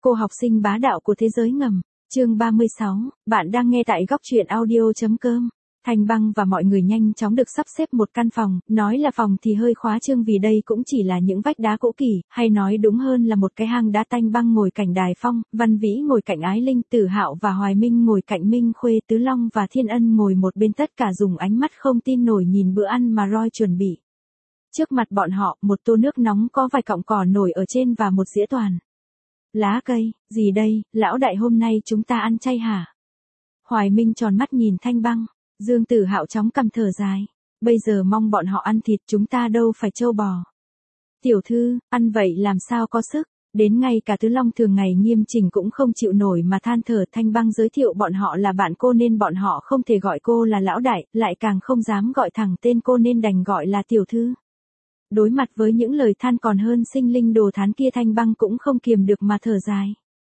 Cô học sinh bá đạo của thế giới ngầm, chương 36, bạn đang nghe tại góc truyện audio.com. Thanh Băng và mọi người nhanh chóng được sắp xếp một căn phòng, nói là phòng thì hơi khóa trương vì đây cũng chỉ là những vách đá cũ kỹ, hay nói đúng hơn là một cái hang đá. Thanh Băng ngồi cạnh Đài Phong, Văn Vĩ ngồi cạnh Ái Linh, Tử Hạo và Hoài Minh ngồi cạnh Minh Khuê, Tứ Long và Thiên Ân ngồi một bên, tất cả dùng ánh mắt không tin nổi nhìn bữa ăn mà Roy chuẩn bị. Trước mặt bọn họ, một tô nước nóng có vài cọng cỏ nổi ở trên và một dĩa toàn lá cây. Gì đây, lão đại, hôm nay chúng ta ăn chay hả? Hoài Minh tròn mắt nhìn Thanh Băng. Dương Tử Hạo chóng cầm thở dài. Bây giờ mong bọn họ ăn thịt, chúng ta đâu phải trâu bò. Tiểu thư, ăn vậy làm sao có sức? Đến ngay cả Tứ Long thường ngày nghiêm chỉnh cũng không chịu nổi mà than thở. Thanh Băng giới thiệu bọn họ là bạn cô nên bọn họ không thể gọi cô là lão đại, lại càng không dám gọi thẳng tên cô nên đành gọi là tiểu thư. Đối mặt với những lời than còn hơn sinh linh đồ thán kia, Thanh Băng cũng không kiềm được mà thở dài.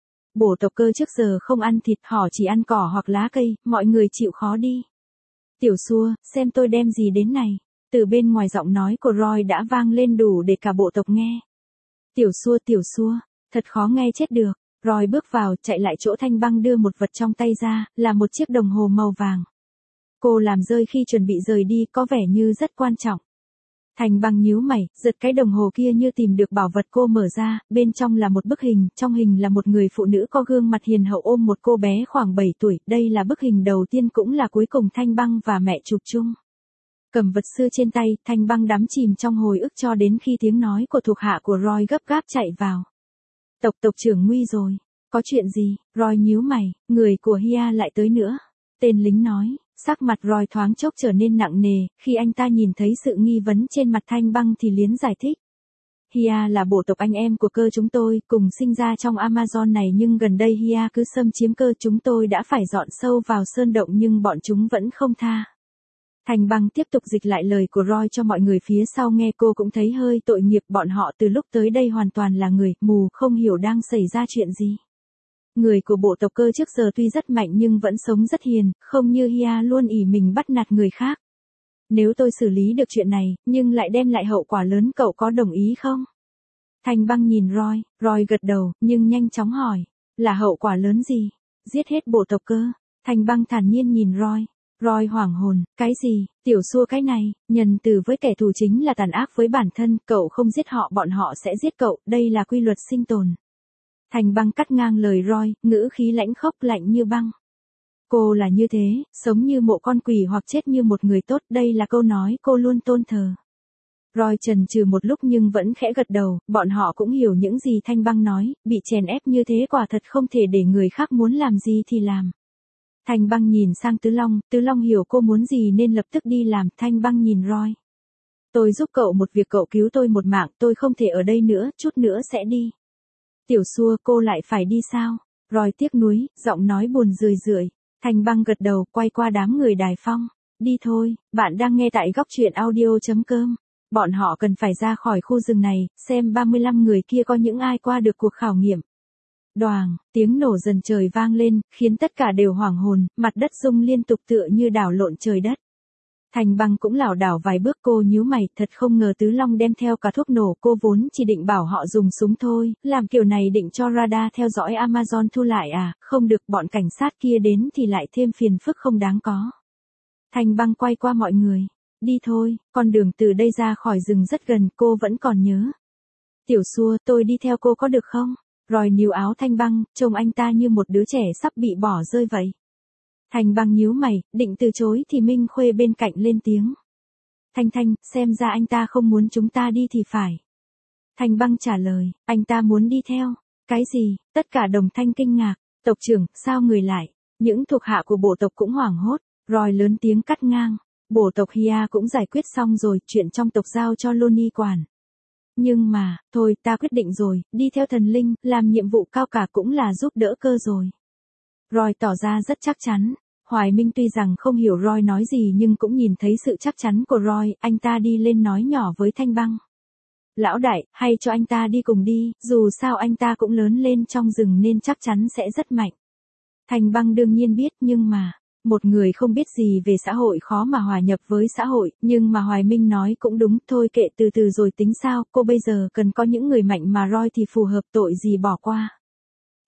Bổ tộc cơ trước giờ không ăn thịt, họ chỉ ăn cỏ hoặc lá cây, mọi người chịu khó đi. Tiểu Xua, xem tôi đem gì đến này. Từ bên ngoài giọng nói của Roy đã vang lên đủ để cả bộ tộc nghe. Tiểu Xua, thật khó nghe chết được. Roy bước vào, chạy lại chỗ Thanh Băng đưa một vật trong tay ra, là một chiếc đồng hồ màu vàng. Cô làm rơi khi chuẩn bị rời đi, có vẻ như rất quan trọng. Thanh Băng nhíu mày, giật cái đồng hồ kia như tìm được bảo vật. Cô mở ra, bên trong là một bức hình, trong hình là một người phụ nữ có gương mặt hiền hậu ôm một cô bé khoảng 7 tuổi, đây là bức hình đầu tiên cũng là cuối cùng Thanh Băng và mẹ chụp chung. Cầm vật xưa trên tay, Thanh Băng đắm chìm trong hồi ức cho đến khi tiếng nói của thuộc hạ của Roy gấp gáp chạy vào. Tộc trưởng nguy rồi, có chuyện gì? Roy nhíu mày, người của Hia lại tới nữa. Tên lính nói. Sắc mặt Roy thoáng chốc trở nên nặng nề, khi anh ta nhìn thấy sự nghi vấn trên mặt Thanh Băng thì liến giải thích. Hia là bộ tộc anh em của cơ chúng tôi, cùng sinh ra trong Amazon này, nhưng gần đây Hia cứ xâm chiếm cơ chúng tôi, đã phải dọn sâu vào sơn động nhưng bọn chúng vẫn không tha. Thanh Băng tiếp tục dịch lại lời của Roy cho mọi người phía sau nghe, cô cũng thấy hơi tội nghiệp, bọn họ từ lúc tới đây hoàn toàn là người mù, không hiểu đang xảy ra chuyện gì. Người của bộ tộc cơ trước giờ tuy rất mạnh nhưng vẫn sống rất hiền, không như Hia luôn ỷ mình bắt nạt người khác. Nếu tôi xử lý được chuyện này, nhưng lại đem lại hậu quả lớn, cậu có đồng ý không? Thanh Băng nhìn Roy gật đầu, nhưng nhanh chóng hỏi, là hậu quả lớn gì? Giết hết bộ tộc cơ. Thanh Băng thản nhiên nhìn Roy hoảng hồn, cái gì? Tiểu Xua, cái này, nhân từ với kẻ thù chính là tàn ác với bản thân, cậu không giết họ bọn họ sẽ giết cậu, đây là quy luật sinh tồn. Thanh Băng cắt ngang lời Roy, ngữ khí lãnh khốc lạnh như băng. Cô là như thế, sống như mộ con quỷ hoặc chết như một người tốt, đây là câu nói cô luôn tôn thờ. Roy chần chừ một lúc nhưng vẫn khẽ gật đầu, bọn họ cũng hiểu những gì Thanh Băng nói, bị chèn ép như thế quả thật không thể để người khác muốn làm gì thì làm. Thanh Băng nhìn sang Tứ Long hiểu cô muốn gì nên lập tức đi làm. Thanh Băng nhìn Roy. Tôi giúp cậu một việc, cậu cứu tôi một mạng, tôi không thể ở đây nữa, chút nữa sẽ đi. Tiểu Xua, cô lại phải đi sao? Roy tiếc nuối, giọng nói buồn rười. Thanh Băng gật đầu, quay qua đám người Đài Phong. Đi thôi, bạn đang nghe tại góc truyện audio.com. Bọn họ cần phải ra khỏi khu rừng này, xem 35 người kia có những ai qua được cuộc khảo nghiệm. Đoàng, tiếng nổ dần trời vang lên, khiến tất cả đều hoảng hồn, mặt đất rung liên tục tựa như đảo lộn trời đất. Thanh Băng cũng lảo đảo vài bước, cô nhíu mày, thật không ngờ Tứ Long đem theo cả thuốc nổ, cô vốn chỉ định bảo họ dùng súng thôi, làm kiểu này định cho radar theo dõi Amazon thu lại à, không được, bọn cảnh sát kia đến thì lại thêm phiền phức không đáng có. Thanh Băng quay qua mọi người, đi thôi, con đường từ đây ra khỏi rừng rất gần, cô vẫn còn nhớ. Tiểu Xua, tôi đi theo cô có được không? Roy níu áo Thanh Băng, trông anh ta như một đứa trẻ sắp bị bỏ rơi vậy. Thanh Băng nhíu mày, định từ chối thì Minh Khuê bên cạnh lên tiếng. Thanh, xem ra anh ta không muốn chúng ta đi thì phải. Thanh Băng trả lời, anh ta muốn đi theo. Cái gì? Tất cả đồng thanh kinh ngạc. Tộc trưởng, sao người lại? Những thuộc hạ của bộ tộc cũng hoảng hốt. Roy lớn tiếng cắt ngang. Bộ tộc Hia cũng giải quyết xong rồi, chuyện trong tộc giao cho Loni quản. Nhưng mà, thôi, ta quyết định rồi, đi theo thần linh, làm nhiệm vụ cao cả cũng là giúp đỡ cơ rồi. Roy tỏ ra rất chắc chắn. Hoài Minh tuy rằng không hiểu Roy nói gì nhưng cũng nhìn thấy sự chắc chắn của Roy, anh ta đi lên nói nhỏ với Thanh Băng. Lão đại, hay cho anh ta đi cùng đi, dù sao anh ta cũng lớn lên trong rừng nên chắc chắn sẽ rất mạnh. Thanh Băng đương nhiên biết, nhưng mà, một người không biết gì về xã hội khó mà hòa nhập với xã hội, nhưng mà Hoài Minh nói cũng đúng, thôi kệ từ từ rồi tính sao, cô bây giờ cần có những người mạnh mà Roy thì phù hợp, tội gì bỏ qua.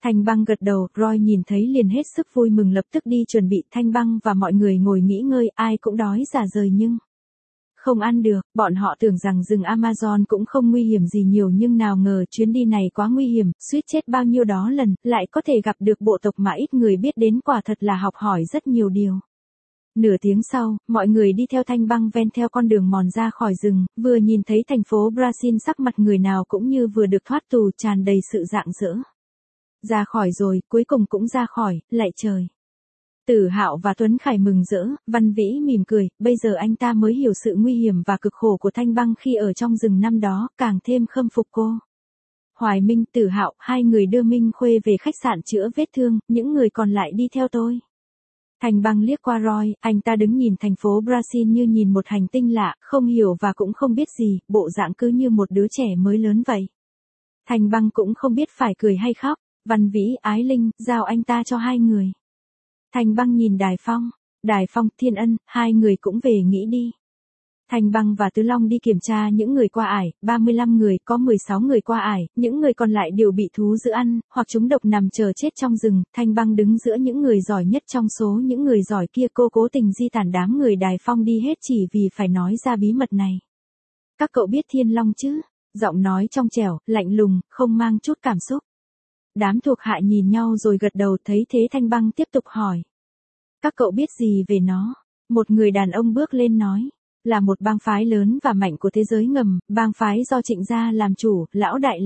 Thanh Băng gật đầu, Roy nhìn thấy liền hết sức vui mừng lập tức đi chuẩn bị. Thanh Băng và mọi người ngồi nghỉ ngơi, ai cũng đói rả rời nhưng không ăn được. Bọn họ tưởng rằng rừng Amazon cũng không nguy hiểm gì nhiều nhưng nào ngờ chuyến đi này quá nguy hiểm, suýt chết bao nhiêu đó lần, lại có thể gặp được bộ tộc mà ít người biết đến, quả thật là học hỏi rất nhiều điều. Nửa tiếng sau, mọi người đi theo Thanh Băng ven theo con đường mòn ra khỏi rừng, vừa nhìn thấy thành phố Brazil sắc mặt người nào cũng như vừa được thoát tù, tràn đầy sự rạng rỡ. Ra khỏi rồi, cuối cùng cũng ra khỏi, lạy trời. Tử Hạo và Tuấn Khải mừng rỡ, Văn Vĩ mỉm cười, bây giờ anh ta mới hiểu sự nguy hiểm và cực khổ của Thanh Băng khi ở trong rừng năm đó, càng thêm khâm phục cô. Hoài Minh, Tử Hạo, hai người đưa Minh Khuê về khách sạn chữa vết thương, những người còn lại đi theo tôi. Thanh Băng liếc qua Roy, anh ta đứng nhìn thành phố Brazil như nhìn một hành tinh lạ, không hiểu và cũng không biết gì, bộ dạng cứ như một đứa trẻ mới lớn vậy. Thanh Băng cũng không biết phải cười hay khóc, Văn Vĩ, Ái Linh, giao anh ta cho hai người. Thanh Băng nhìn Đài Phong, Thiên Ân, hai người cũng về nghỉ đi. Thanh Băng và Tứ Long đi kiểm tra những người qua ải, 35 người, có 16 người qua ải, những người còn lại đều bị thú dữ ăn, hoặc chúng độc nằm chờ chết trong rừng. Thanh Băng đứng giữa những người giỏi nhất trong số những người giỏi kia, cô cố tình di tản đám người Đài Phong đi hết chỉ vì phải nói ra bí mật này. Các cậu biết Thiên Long chứ? Giọng nói trong trẻo, lạnh lùng, không mang chút cảm xúc. Đám thuộc hạ nhìn nhau rồi gật đầu, thấy thế Thanh Băng tiếp tục hỏi. Các cậu biết gì về nó? Một người đàn ông bước lên nói. Là một bang phái lớn và mạnh của thế giới ngầm, bang phái do Trịnh gia làm chủ, lão đại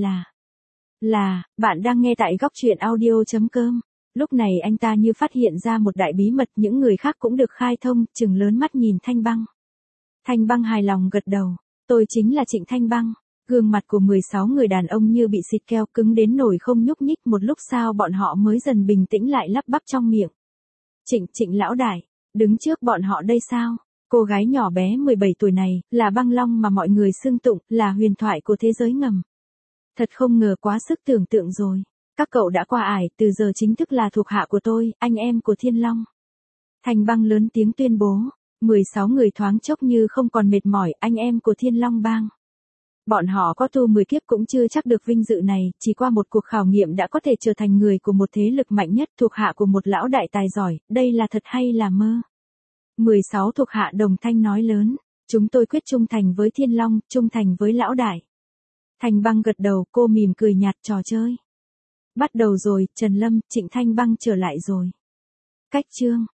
bạn đang nghe tại góc truyện audio.com. Lúc này anh ta như phát hiện ra một đại bí mật, những người khác cũng được khai thông, trừng lớn mắt nhìn Thanh Băng. Thanh Băng hài lòng gật đầu, tôi chính là Trịnh Thanh Băng. Gương mặt của 16 người đàn ông như bị xịt keo, cứng đến nỗi không nhúc nhích, một lúc sau bọn họ mới dần bình tĩnh lại, lắp bắp trong miệng. Trịnh lão đại, đứng trước bọn họ đây sao? Cô gái nhỏ bé 17 tuổi này, là Băng Long mà mọi người xưng tụng, là huyền thoại của thế giới ngầm. Thật không ngờ, quá sức tưởng tượng rồi. Các cậu đã qua ải, từ giờ chính thức là thuộc hạ của tôi, anh em của Thiên Long. Thanh Băng lớn tiếng tuyên bố, 16 người thoáng chốc như không còn mệt mỏi, anh em của Thiên Long bang. Bọn họ có tu 10 kiếp cũng chưa chắc được vinh dự này, chỉ qua một cuộc khảo nghiệm đã có thể trở thành người của một thế lực mạnh nhất, thuộc hạ của một lão đại tài giỏi, đây là thật hay là mơ? 16 thuộc hạ đồng thanh nói lớn, chúng tôi quyết trung thành với Thiên Long, trung thành với lão đại. Thanh Băng gật đầu, cô mỉm cười nhạt, trò chơi bắt đầu rồi. Trần Lâm, Trịnh Thanh Băng trở lại rồi. Cách chương